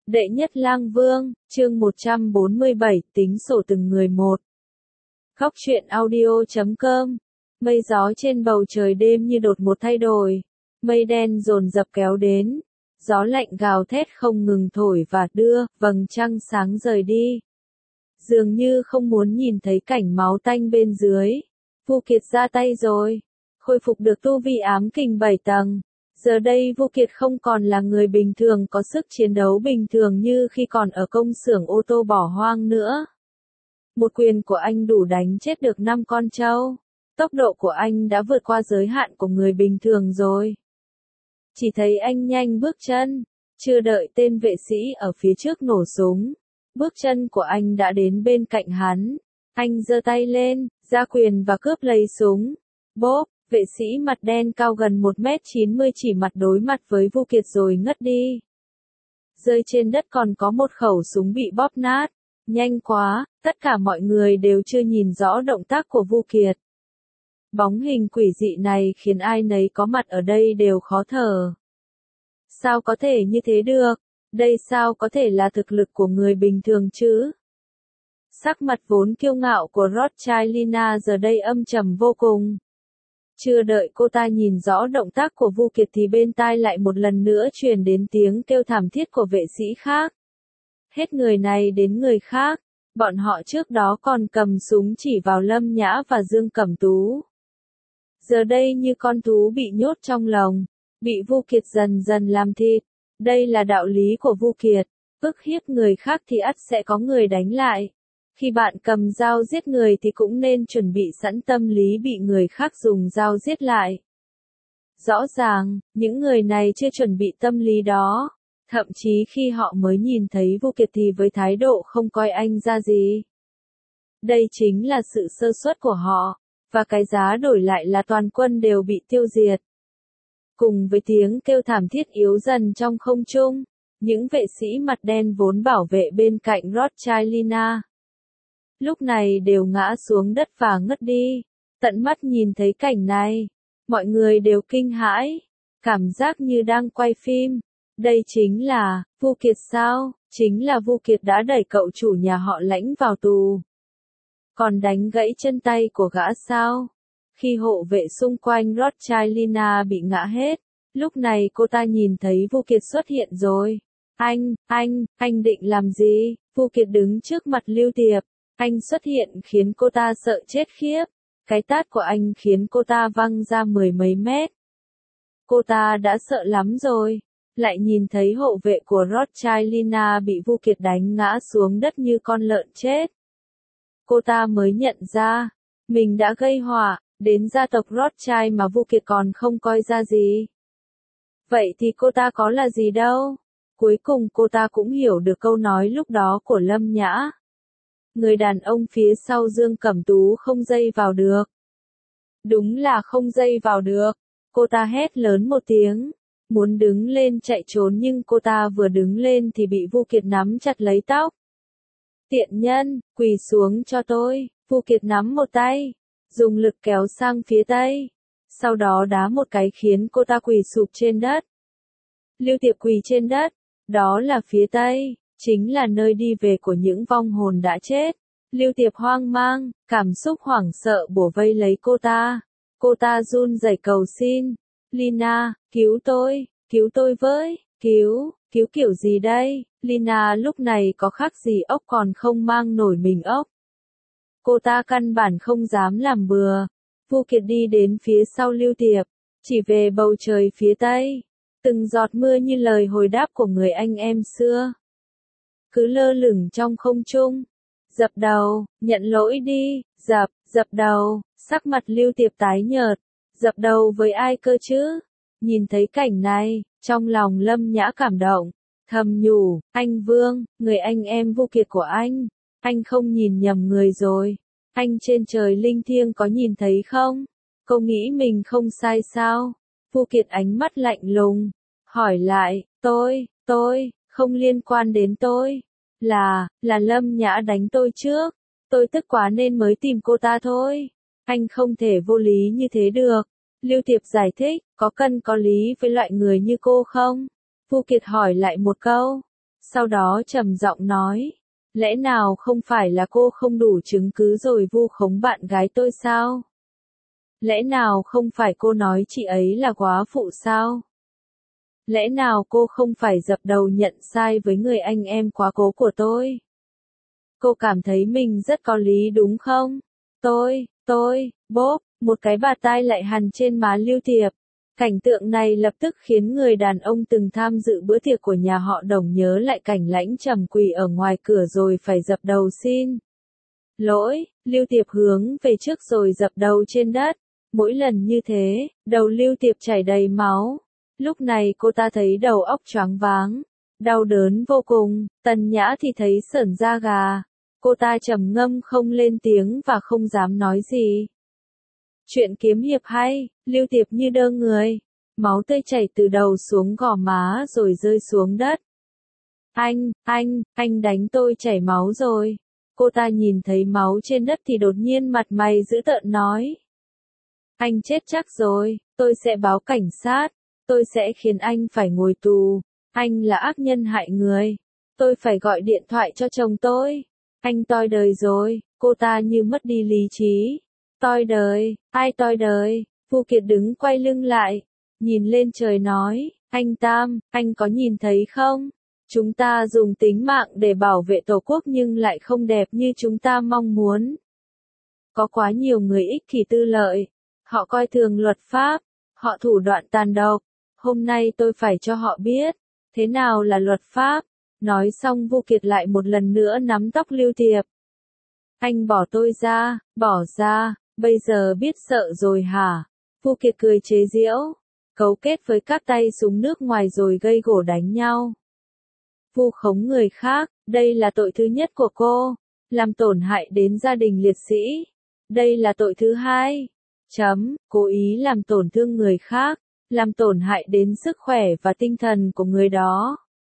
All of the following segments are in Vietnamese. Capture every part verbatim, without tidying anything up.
Đệ nhất lang vương, chương một trăm bốn mươi bảy, tính sổ từng người một. Góc truyện audio chấm com. Mây gió trên bầu trời đêm như đột một thay đổi. Mây đen dồn dập kéo đến. Gió lạnh gào thét không ngừng thổi và đưa, vầng trăng sáng rời đi. Dường như không muốn nhìn thấy cảnh máu tanh bên dưới. Vu Kiệt ra tay rồi. Khôi phục được tu vi ám kình bảy tầng. Giờ đây Vu Kiệt không còn là người bình thường có sức chiến đấu bình thường như khi còn ở công xưởng ô tô bỏ hoang nữa. Một quyền của anh đủ đánh chết được năm con trâu. Tốc độ của anh đã vượt qua giới hạn của người bình thường rồi. Chỉ thấy anh nhanh bước chân, chưa đợi tên vệ sĩ ở phía trước nổ súng. Bước chân của anh đã đến bên cạnh hắn. Anh giơ tay lên, ra quyền và cướp lấy súng. Bốp! Vệ sĩ mặt đen cao gần một mét chín mươi chỉ mặt đối mặt với Vu Kiệt rồi ngất đi. Rơi trên đất còn có một khẩu súng bị bóp nát. Nhanh quá, tất cả mọi người đều chưa nhìn rõ động tác của Vu Kiệt. Bóng hình quỷ dị này khiến ai nấy có mặt ở đây đều khó thở. Sao có thể như thế được? Đây sao có thể là thực lực của người bình thường chứ? Sắc mặt vốn kiêu ngạo của Rothschildina giờ đây âm trầm vô cùng. Chưa đợi cô ta nhìn rõ động tác của Vu Kiệt thì bên tai lại một lần nữa truyền đến tiếng kêu thảm thiết của vệ sĩ khác. Hết người này đến người khác, bọn họ trước đó còn cầm súng chỉ vào Lâm Nhã và Dương Cẩm Tú. Giờ đây như con thú bị nhốt trong lồng, bị Vu Kiệt dần dần làm thịt. Đây là đạo lý của Vu Kiệt, ức hiếp người khác thì ắt sẽ có người đánh lại. Khi bạn cầm dao giết người thì cũng nên chuẩn bị sẵn tâm lý bị người khác dùng dao giết lại. Rõ ràng, những người này chưa chuẩn bị tâm lý đó. Thậm chí khi họ mới nhìn thấy Vu Kiệt thì với thái độ không coi anh ra gì. Đây chính là sự sơ suất của họ, và cái giá đổi lại là toàn quân đều bị tiêu diệt. Cùng với tiếng kêu thảm thiết yếu dần trong không trung, những vệ sĩ mặt đen vốn bảo vệ bên cạnh Rothschildina lúc này đều ngã xuống đất và ngất đi. Tận mắt nhìn thấy cảnh này, mọi người đều kinh hãi, cảm giác như đang quay phim. Đây chính là, Vu Kiệt sao? Chính là Vu Kiệt đã đẩy cậu chủ nhà họ Lãnh vào tù. Còn đánh gãy chân tay của gã sao? Khi hộ vệ xung quanh Rothschildina bị ngã hết, lúc này cô ta nhìn thấy Vu Kiệt xuất hiện rồi. Anh, anh, anh định làm gì? Vu Kiệt đứng trước mặt Lưu Tiệp. Anh xuất hiện khiến cô ta sợ chết khiếp. Cái tát của anh khiến cô ta văng ra mười mấy mét. Cô ta đã sợ lắm rồi. Lại nhìn thấy hộ vệ của Rothschildina bị Vu Kiệt đánh ngã xuống đất như con lợn chết. Cô ta mới nhận ra, mình đã gây họa đến gia tộc Rothschild mà Vu Kiệt còn không coi ra gì. Vậy thì cô ta có là gì đâu? Cuối cùng cô ta cũng hiểu được câu nói lúc đó của Lâm Nhã. Người đàn ông phía sau Dương Cẩm Tú không dây vào được. Đúng là không dây vào được. Cô ta hét lớn một tiếng, muốn đứng lên chạy trốn nhưng cô ta vừa đứng lên thì bị Vu Kiệt nắm chặt lấy tóc. Tiện nhân, quỳ xuống cho tôi. Vu Kiệt nắm một tay, dùng lực kéo sang phía tây. Sau đó đá một cái khiến cô ta quỳ sụp trên đất. Lưu Tiệp quỳ trên đất, đó là phía tây. Chính là nơi đi về của những vong hồn đã chết. Lưu Tiệp hoang mang, cảm xúc hoảng sợ bủa vây lấy cô ta. Cô ta run rẩy cầu xin. Lina, cứu tôi, cứu tôi với, cứu, cứu kiểu gì đây? Lina lúc này có khác gì ốc còn không mang nổi mình ốc. Cô ta căn bản không dám làm bừa. Vu Kiệt đi đến phía sau Lưu Tiệp, chỉ về bầu trời phía tây. Từng giọt mưa như lời hồi đáp của người anh em xưa. Cứ lơ lửng trong không trung. Dập đầu, nhận lỗi đi, dập, dập đầu, sắc mặt Lưu Tiệp tái nhợt. Dập đầu với ai cơ chứ? Nhìn thấy cảnh này, trong lòng Lâm Nhã cảm động, thầm nhủ, anh Vương, người anh em Vu Kiệt của anh, anh không nhìn nhầm người rồi. Anh trên trời linh thiêng có nhìn thấy không? Cô nghĩ mình không sai sao? Vu Kiệt ánh mắt lạnh lùng, hỏi lại, tôi, tôi, không liên quan đến tôi. Là, là Lâm Nhã đánh tôi trước. Tôi tức quá nên mới tìm cô ta thôi. Anh không thể vô lý như thế được. Lưu Tiệp giải thích, có cân có lý với loại người như cô không? Vu Kiệt hỏi lại một câu. Sau đó trầm giọng nói, lẽ nào không phải là cô không đủ chứng cứ rồi vu khống bạn gái tôi sao? Lẽ nào không phải cô nói chị ấy là góa phụ sao? Lẽ nào cô không phải dập đầu nhận sai với người anh em quá cố của tôi? Cô cảm thấy mình rất có lý đúng không? Tôi, tôi, bốp, một cái bạt tai lại hằn trên má Lưu Tiệp. Cảnh tượng này lập tức khiến người đàn ông từng tham dự bữa tiệc của nhà họ Đồng nhớ lại cảnh Lãnh Trầm quỳ ở ngoài cửa rồi phải dập đầu xin lỗi. Lưu Tiệp hướng về trước rồi dập đầu trên đất. Mỗi lần như thế, đầu Lưu Tiệp chảy đầy máu. Lúc này cô ta thấy đầu óc choáng váng, đau đớn vô cùng. Tần Nhã thì thấy sởn da gà. Cô ta trầm ngâm không lên tiếng và không dám nói gì. Chuyện kiếm hiệp hay, Lưu Tiệp như đơ người. Máu tươi chảy từ đầu xuống gò má rồi rơi xuống đất. Anh, anh, anh đánh tôi chảy máu rồi. Cô ta nhìn thấy máu trên đất thì đột nhiên mặt mày dữ tợn nói. Anh chết chắc rồi, tôi sẽ báo cảnh sát. Tôi sẽ khiến anh phải ngồi tù. Anh là ác nhân hại người. Tôi phải gọi điện thoại cho chồng tôi. Anh toi đời rồi. Cô ta như mất đi lý trí. Toi đời, ai toi đời? Vu Kiệt đứng quay lưng lại, nhìn lên trời nói, anh Tam, anh có nhìn thấy không? Chúng ta dùng tính mạng để bảo vệ Tổ quốc nhưng lại không đẹp như chúng ta mong muốn. Có quá nhiều người ích kỷ tư lợi, họ coi thường luật pháp, họ thủ đoạn tàn độc. Hôm nay tôi phải cho họ biết, thế nào là luật pháp. Nói xong Vu Kiệt lại một lần nữa nắm tóc Lưu Tiệp. Anh bỏ tôi ra, bỏ ra, bây giờ biết sợ rồi hả? Vu Kiệt cười chế giễu, cấu kết với các tay súng nước ngoài rồi gây gổ đánh nhau. Vu khống người khác, đây là tội thứ nhất của cô. Làm tổn hại đến gia đình liệt sĩ, đây là tội thứ hai. Chấm, cố ý làm tổn thương người khác, làm tổn hại đến sức khỏe và tinh thần của người đó.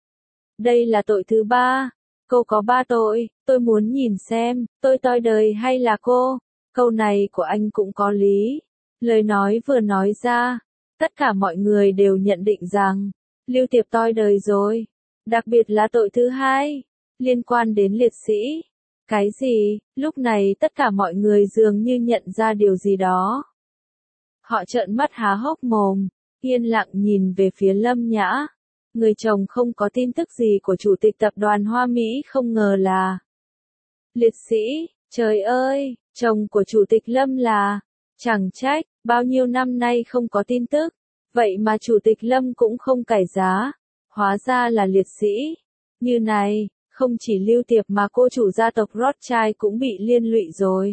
Đây là tội thứ ba. Cô có ba tội, tôi muốn nhìn xem, tôi toi đời hay là cô? Câu này của anh cũng có lý. Lời nói vừa nói ra, tất cả mọi người đều nhận định rằng, Lưu Tiệp toi đời rồi. Đặc biệt là tội thứ hai, liên quan đến liệt sĩ. Cái gì? Lúc này tất cả mọi người dường như nhận ra điều gì đó. Họ trợn mắt há hốc mồm, yên lặng nhìn về phía Lâm Nhã. Người chồng không có tin tức gì của chủ tịch tập đoàn Hoa Mỹ không ngờ là liệt sĩ. Trời ơi, chồng của chủ tịch Lâm là, chẳng trách, bao nhiêu năm nay không có tin tức. Vậy mà chủ tịch Lâm cũng không cải giá, hóa ra là liệt sĩ. Như này, không chỉ Lưu Tiệp mà cô chủ gia tộc Rothschild cũng bị liên lụy rồi.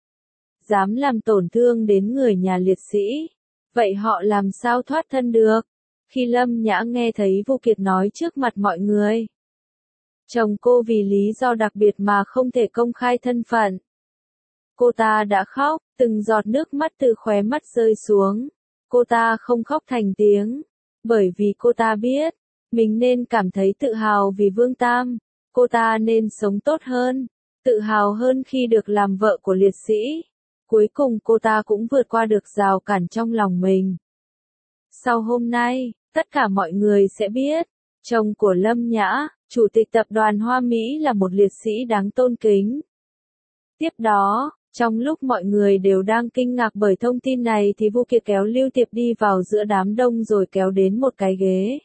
Dám làm tổn thương đến người nhà liệt sĩ, vậy họ làm sao thoát thân được? Khi Lâm Nhã nghe thấy Vu Kiệt nói trước mặt mọi người, chồng cô vì lý do đặc biệt mà không thể công khai thân phận, cô ta đã khóc, từng giọt nước mắt từ khóe mắt rơi xuống. Cô ta không khóc thành tiếng, bởi vì cô ta biết, mình nên cảm thấy tự hào vì Vương Tam. Cô ta nên sống tốt hơn, tự hào hơn khi được làm vợ của liệt sĩ. Cuối cùng cô ta cũng vượt qua được rào cản trong lòng mình. Sau hôm nay, tất cả mọi người sẽ biết, chồng của Lâm Nhã, chủ tịch tập đoàn Hoa Mỹ là một liệt sĩ đáng tôn kính. Tiếp đó, trong lúc mọi người đều đang kinh ngạc bởi thông tin này thì Vu Kiệt kéo Lưu Tiệp đi vào giữa đám đông rồi kéo đến một cái ghế.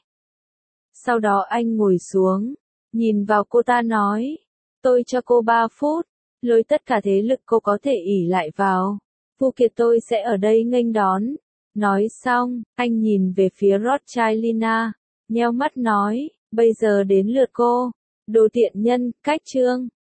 Sau đó anh ngồi xuống, nhìn vào cô ta nói, tôi cho cô ba phút, lôi tất cả thế lực cô có thể ỷ lại vào. Vu Kiệt tôi sẽ ở đây nghênh đón. Nói xong, anh nhìn về phía Rothschild Lina, nheo mắt nói, bây giờ đến lượt cô. Đồ tiện nhân, cách chương.